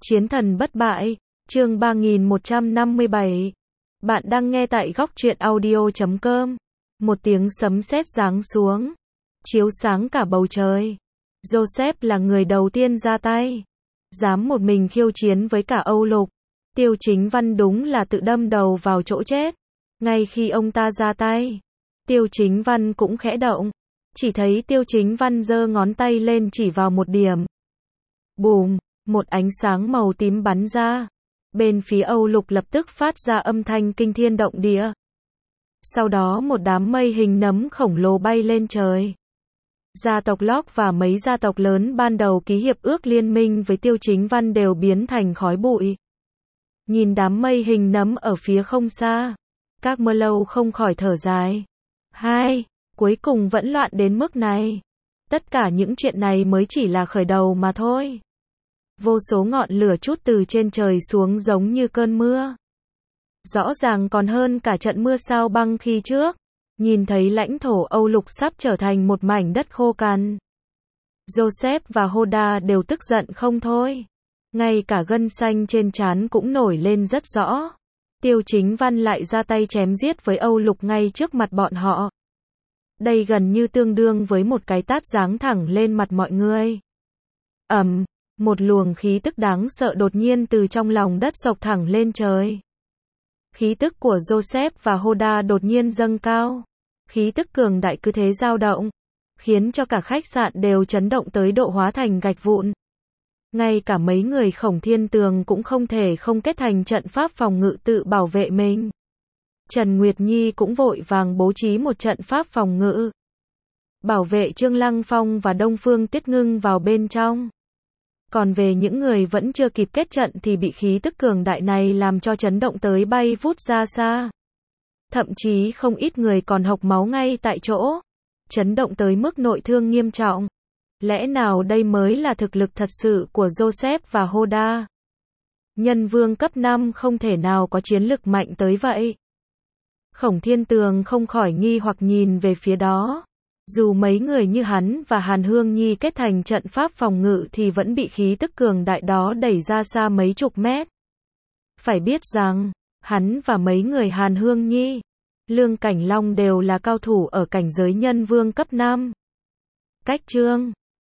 Chiến thần bất bại, chương 3157. Bạn đang nghe tại góc truyện audio.com. Một tiếng sấm sét giáng xuống, chiếu sáng cả bầu trời. Joseph là người đầu tiên ra tay, dám một mình khiêu chiến với cả Âu Lục. Tiêu Chính Văn đúng là tự đâm đầu vào chỗ chết. Ngay khi ông ta ra tay, Tiêu Chính Văn cũng khẽ động. Chỉ thấy Tiêu Chính Văn giơ ngón tay lên chỉ vào một điểm. Bùm, một ánh sáng màu tím bắn ra. Bên phía Âu Lục lập tức phát ra âm thanh kinh thiên động địa. Sau đó một đám mây hình nấm khổng lồ bay lên trời. Gia tộc Locke và mấy gia tộc lớn ban đầu ký hiệp ước liên minh với Tiêu Chính Văn đều biến thành khói bụi. Nhìn đám mây hình nấm ở phía không xa, các mơ lâu không khỏi thở dài. Cuối cùng vẫn loạn đến mức này. Tất cả những chuyện này mới chỉ là khởi đầu mà thôi. Vô số ngọn lửa trút từ trên trời xuống giống như cơn mưa. Rõ ràng còn hơn cả trận mưa sao băng khi trước. Nhìn thấy lãnh thổ Âu Lục sắp trở thành một mảnh đất khô cằn. Joseph và Hoda đều tức giận không thôi. Ngay cả gân xanh trên trán cũng nổi lên rất rõ. Tiêu Chính Văn lại ra tay chém giết với Âu Lục ngay trước mặt bọn họ. Đây gần như tương đương với một cái tát giáng thẳng lên mặt mọi người. Một luồng khí tức đáng sợ đột nhiên từ trong lòng đất xộc thẳng lên trời. Khí tức của Joseph và Hoda đột nhiên dâng cao. Khí tức cường đại cứ thế dao động, khiến cho cả khách sạn đều chấn động tới độ hóa thành gạch vụn. Ngay cả mấy người Khổng Thiên Tường cũng không thể không kết thành trận pháp phòng ngự tự bảo vệ mình. Trần Nguyệt Nhi cũng vội vàng bố trí một trận pháp phòng ngự, bảo vệ Trương Lăng Phong và Đông Phương Tiết Ngưng vào bên trong. Còn về những người vẫn chưa kịp kết trận thì bị khí tức cường đại này làm cho chấn động tới bay vút ra xa. Thậm chí không ít người còn hộc máu ngay tại chỗ. Chấn động tới mức nội thương nghiêm trọng. Lẽ nào đây mới là thực lực thật sự của Joseph và Hoda? Nhân vương cấp 5 không thể nào có chiến lực mạnh tới vậy. Khổng Thiên Tường không khỏi nghi hoặc nhìn về phía đó. Dù mấy người như hắn và Hàn Hương Nhi kết thành trận pháp phòng ngự thì vẫn bị khí tức cường đại đó đẩy ra xa mấy chục mét. Phải biết rằng, hắn và mấy người Hàn Hương Nhi, Lương Cảnh Long đều là cao thủ ở cảnh giới nhân vương cấp 5. Cách chương